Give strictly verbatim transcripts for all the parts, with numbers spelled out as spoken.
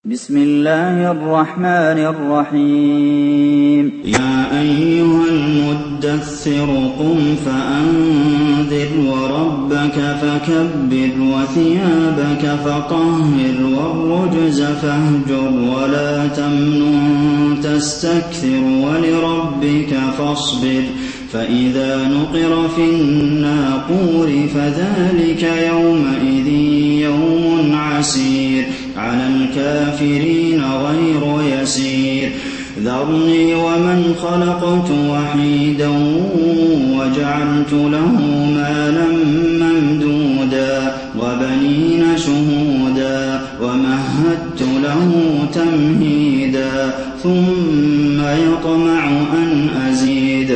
بسم الله الرحمن الرحيم يا أيها المدثر قم فأنذر وربك فكبر وثيابك فطهر والرجز فاهجر ولا تمنن تستكثر ولربك فاصبر فإذا نقر في الناقور فذلك يومئذ يوم عسير على الكافرين غير يسير ذرني ومن خلقت وحيدا وجعلت له مالا ممدودا وبنين شهودا ومهدت له تمهيدا ثم يطمع أن أزيد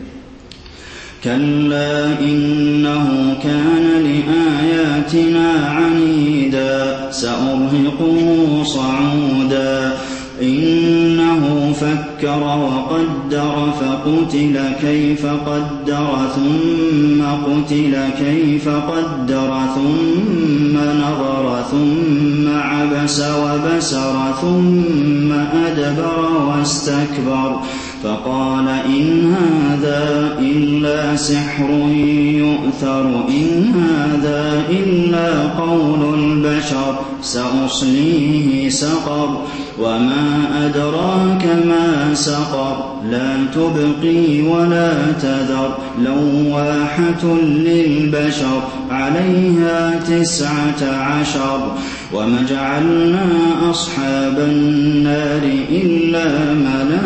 كلا إنه كان لآياتنا عنيدا سأرهقه صعودا إنه فكر وقدر فقتل كيف قدر ثم قتل كيف قدر ثم نظر ثم عبس وبسر ثم أدبر واستكبر فقال إن هذا إلا سحر يؤثر إن هذا إلا قول البشر سأصليه سقر وما أدراك ما سقر لا تبقي ولا تذر لواحة للبشر عليها تسعة عشر وما جعلنا أصحاب النار إلا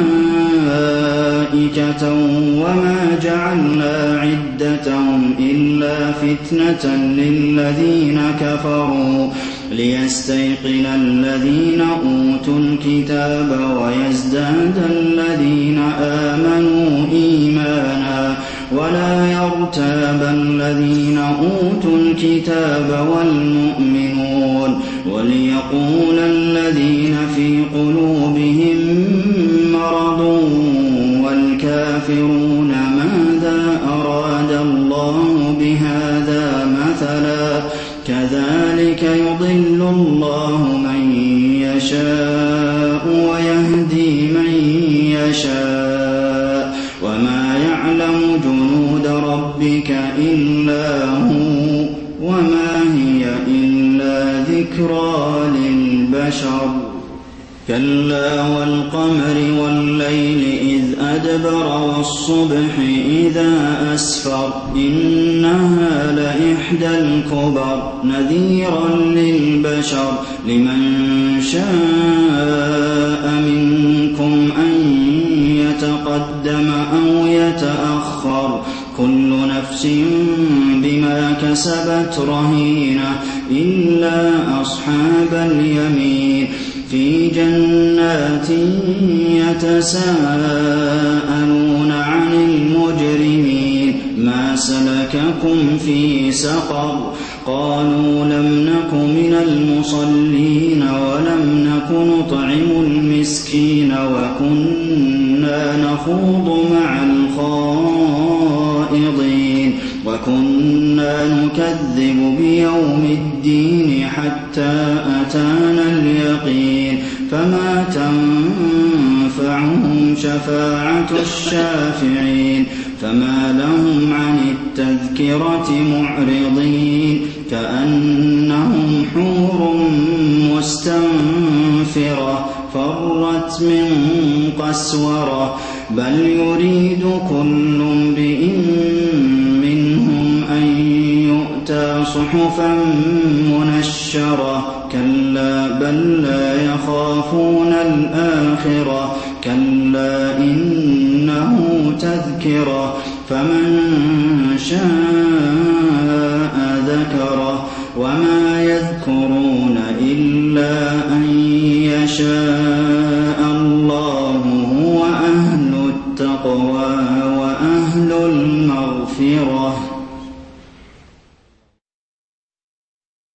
ملائكة وما جعلنا عدتهم إلا فتنة للذين كفروا ليستيقن الذين أوتوا الكتاب ويزداد الذين آمنوا إيمانا ولا يرتاب الذين أوتوا الكتاب والمؤمنون وليقول الذين في قلوبهم مرض والكافرون ماذا أراد الله بهذا مثلا كذلك يضل الله من يشاء ويهدي من يشاء وما يعلم جنود ربك إلا هو وما هي إلا ذكرى للبشر كلا والقمر والليل إذ أدبر والصبح إذا أسفر إنها لإحدى الكبر نذيرا للبشر لمن شاء منكم أن يتقدم أو يتأخر كل نفس بما كسبت رهينة إلا أصحاب اليمين في جنات يتساءلون عن المجرمين ما سلككم في سقر قالوا لم نك من المصلين ولم نك نطعم المسكين وكنا نخوض مع الخائضين وكنا نكذب بيوم الدين حتى أتانا اليقين فما تنفعهم شفاعة الشافعين فما لهم عن التذكرة معرضين كأنهم حور مستنفرة فرت من قسورة بل يريد كل امرئ منهم أن يؤتى صحفا منشرة كلا بل لا يخافون الآخرة كلا إنه تذكرة فمن شاء ذكره وما يذكرون إلا أن يشاء